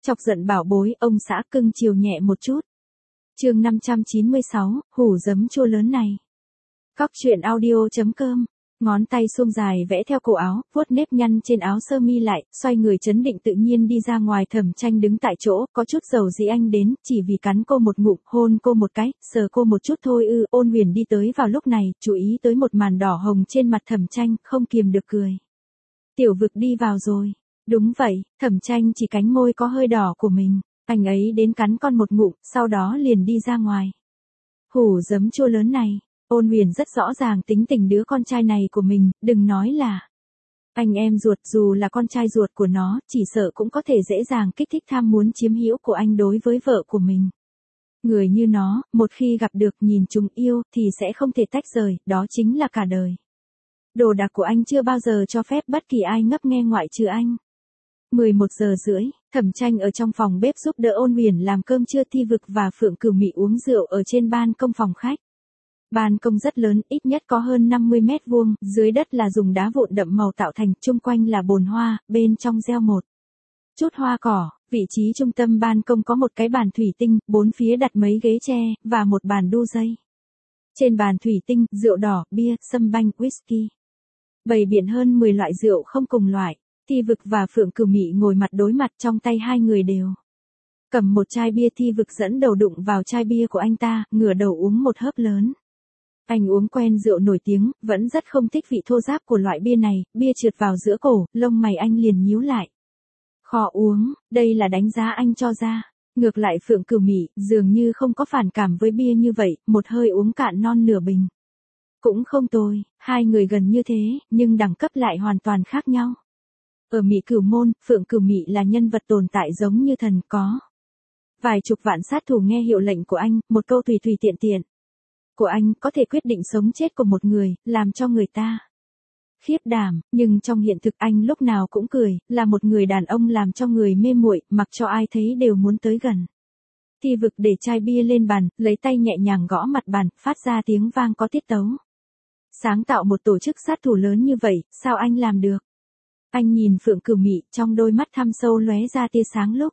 Chọc giận bảo bối, ông xã cưng chiều nhẹ một chút. Chương 596, hủ giấm chua lớn này. Cóc truyện audio.com. Ngón tay xuông dài vẽ theo cổ áo, vuốt nếp nhăn trên áo sơ mi lại, xoay người trấn định tự nhiên đi ra ngoài. Thẩm Tranh đứng tại chỗ, có chút dầu dĩ anh đến, chỉ vì cắn cô một ngụm, hôn cô một cái, sờ cô một chút thôi ư. Ôn Huyền đi tới vào lúc này, chú ý tới một màn đỏ hồng trên mặt Thẩm Tranh, không kiềm được cười. Tiểu Vực đi vào rồi. Đúng vậy, Thẩm Tranh chỉ cánh môi có hơi đỏ của mình, anh ấy đến cắn con một ngụm, sau đó liền đi ra ngoài. Hủ giấm chua lớn này. Ôn Huyền rất rõ ràng tính tình đứa con trai này của mình, đừng nói là anh em ruột, dù là con trai ruột của nó, chỉ sợ cũng có thể dễ dàng kích thích tham muốn chiếm hữu của anh đối với vợ của mình. Người như nó, một khi gặp được nhìn chúng yêu, thì sẽ không thể tách rời, đó chính là cả đời. Đồ đạc của anh chưa bao giờ cho phép bất kỳ ai ngấp nghe ngoại trừ anh. 11 giờ rưỡi, Thẩm Tranh ở trong phòng bếp giúp đỡ Ôn Huyền làm cơm trưa. Thi Vực và Phượng Cửu Mị uống rượu ở trên ban công phòng khách. Ban công rất lớn, ít nhất có hơn 50 mét vuông, dưới đất là dùng đá vụn đậm màu tạo thành, chung quanh là bồn hoa, bên trong gieo một chút hoa cỏ. Vị trí trung tâm ban công có một cái bàn thủy tinh, bốn phía đặt mấy ghế tre, và một bàn đu dây. Trên bàn thủy tinh, rượu đỏ, bia, sâm banh, whisky. Bày biện hơn 10 loại rượu không cùng loại. Thi Vực và Phượng Cửu Mị ngồi mặt đối mặt, trong tay hai người đều cầm một chai bia. Thi Vực dẫn đầu đụng vào chai bia của anh ta, ngửa đầu uống một hớp lớn. Anh uống quen rượu nổi tiếng, vẫn rất không thích vị thô ráp của loại bia này. Bia trượt vào giữa cổ, lông mày anh liền nhíu lại. Khó uống, đây là đánh giá anh cho ra. Ngược lại Phượng Cửu Mị dường như không có phản cảm với bia như vậy, một hơi uống cạn non nửa bình. Cũng không tồi, hai người gần như thế, nhưng đẳng cấp lại hoàn toàn khác nhau. Ở Mị Cửu môn, Phượng Cửu Mị là nhân vật tồn tại giống như thần, có vài chục vạn sát thủ nghe hiệu lệnh của anh, một câu tùy tùy tiện tiện của anh có thể quyết định sống chết của một người, làm cho người ta khiếp đảm. Nhưng trong hiện thực anh lúc nào cũng cười, là một người đàn ông làm cho người mê muội, mặc cho ai thấy đều muốn tới gần. Thi Vực để chai bia lên bàn, lấy tay nhẹ nhàng gõ mặt bàn, phát ra tiếng vang có tiết tấu. Sáng tạo một tổ chức sát thủ lớn như vậy, sao anh làm được? Anh nhìn Phượng Cửu Mị, trong đôi mắt thăm sâu lóe ra tia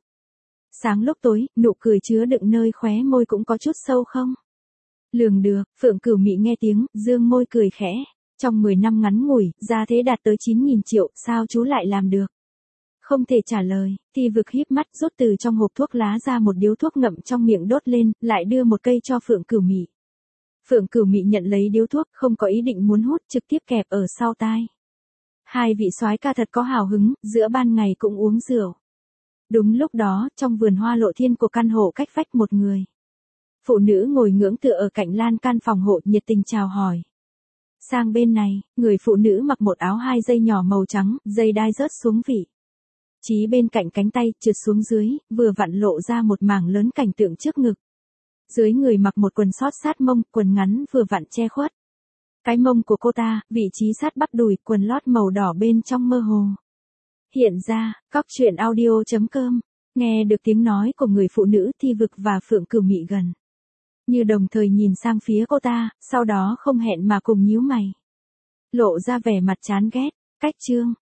sáng lúc tối, nụ cười chứa đựng nơi khóe môi cũng có chút sâu không lường được. Phượng Cửu Mị nghe tiếng, dương môi cười khẽ. Trong 10 năm ngắn ngủi, gia thế đạt tới 9.000 triệu, sao chú lại làm được? Không thể trả lời. Thi Vực híp mắt, rút từ trong hộp thuốc lá ra một điếu thuốc, ngậm trong miệng đốt lên, lại đưa một cây cho Phượng Cửu Mị. Phượng Cửu Mị nhận lấy điếu thuốc, không có ý định muốn hút, trực tiếp kẹp ở sau tai. Hai vị soái ca thật có hào hứng, giữa ban ngày cũng uống rượu. Đúng lúc đó, trong vườn hoa lộ thiên của căn hộ cách vách, một người phụ nữ ngồi ngưỡng tựa ở cạnh lan can phòng hộ, nhiệt tình chào hỏi. Sang bên này, người phụ nữ mặc một áo 2 dây nhỏ màu trắng, dây đai rớt xuống vị trí bên cạnh cánh tay, trượt xuống dưới, vừa vặn lộ ra một mảng lớn cảnh tượng trước ngực. Dưới người mặc một quần sót sát mông, quần ngắn vừa vặn che khuất cái mông của cô ta, vị trí sát bắp đùi, quần lót màu đỏ bên trong mơ hồ hiện ra. Cóc truyện audio.com. Nghe được tiếng nói của người phụ nữ, Thi Vực và Phượng Cửu Mị gần như đồng thời nhìn sang phía cô ta, sau đó không hẹn mà cùng nhíu mày, lộ ra vẻ mặt chán ghét. Cách chương